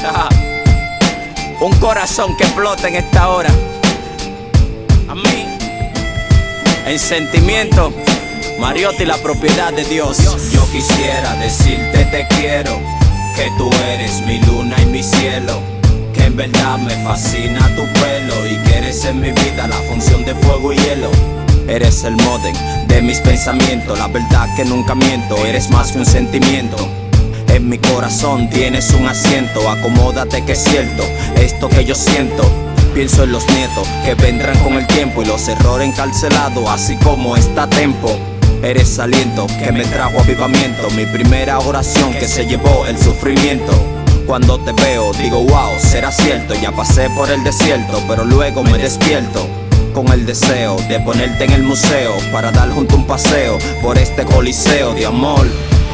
Un corazón que explota en esta hora. A mí, en sentimiento, Mariotti, la propiedad de Dios. Yo quisiera decirte te quiero, que tú eres mi luna y mi cielo, que en verdad me fascina tu pelo y que eres en mi vida la función de fuego y hielo. Eres el modem de mis pensamientos, la verdad que nunca miento, eres más que un sentimiento. En mi corazón tienes un asiento, acomódate que es cierto, esto que yo siento. Pienso en los nietos que vendrán con el tiempo y los errores encarcelados, así como está Tempo. Eres aliento que me trajo avivamiento, mi primera oración que se llevó el sufrimiento. Cuando te veo digo wow, será cierto, ya pasé por el desierto, pero luego me despierto con el deseo de ponerte en el museo para dar junto un paseo por este coliseo de amor.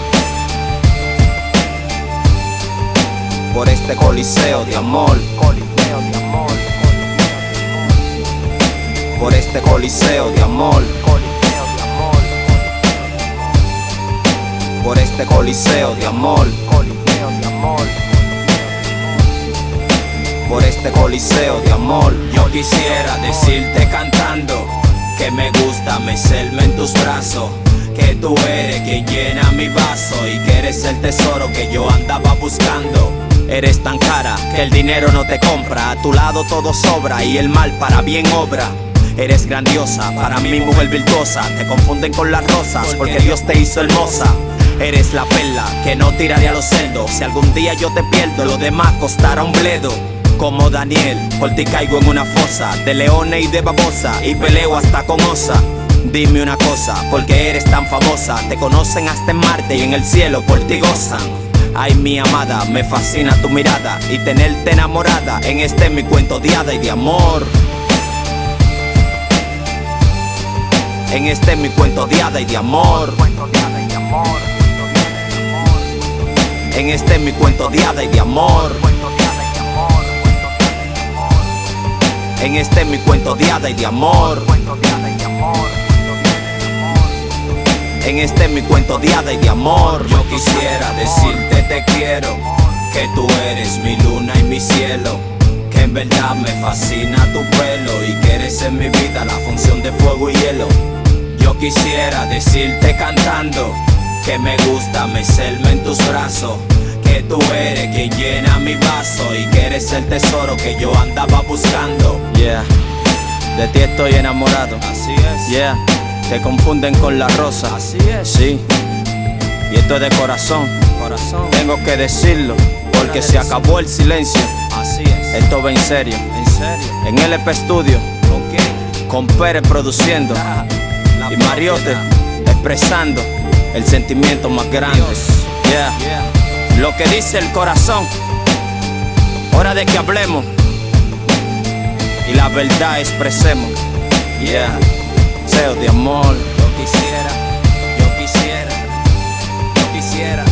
Por este coliseo de amor. Por este coliseo de amor. Por este coliseo de amor. Por este coliseo de amor. Yo quisiera decirte cantando que me gusta mecerme en tus brazos, que tú eres quien llena mi vaso y que eres el tesoro que yo andaba buscando. Eres tan cara que el dinero no te compra, a tu lado todo sobra y el mal para bien obra. Eres grandiosa, para mí mujer virtuosa, te confunden con las rosas porque Dios te hizo hermosa. Eres la perla que no tiraré a los cerdos, si algún día yo te pierdo lo demás costará un bledo. Como Daniel, por ti caigo en una fosa de leones y de babosa y peleo hasta con osa. Dime una cosa, porque eres tan famosa, te conocen hasta en Marte y en el cielo por ti gozan. Ay mi amada, me fascina tu mirada y tenerte enamorada en este mi cuento de hada y de amor. En este mi cuento de hada y de amor. En este mi cuento de hada y de amor. En este mi cuento de hada y de amor. En este mi cuento de hada y de amor. Yo quisiera decirte te quiero, que tú eres mi luna y mi cielo, que en verdad me fascina tu pelo y que eres en mi vida la función de fuego y hielo. Yo quisiera decirte cantando que me gusta mecerme en tus brazos, que tú eres quien llena mi vaso y que eres el tesoro que yo andaba buscando. Yeah, de ti estoy enamorado. Así es. Yeah, te confunden con la rosa. Así es. Sí, y esto es de corazón. Tengo que decirlo, porque se acabó el silencio. Así es. Esto va en serio. En serio. En LP Studio, ¿Con quién? con Pérez produciendo y Mariotti expresando el sentimiento más grande. Yeah. Lo que dice el corazón, hora de que hablemos y la verdad expresemos. Yeah, deseo de amor. Yo quisiera, yo quisiera, yo quisiera.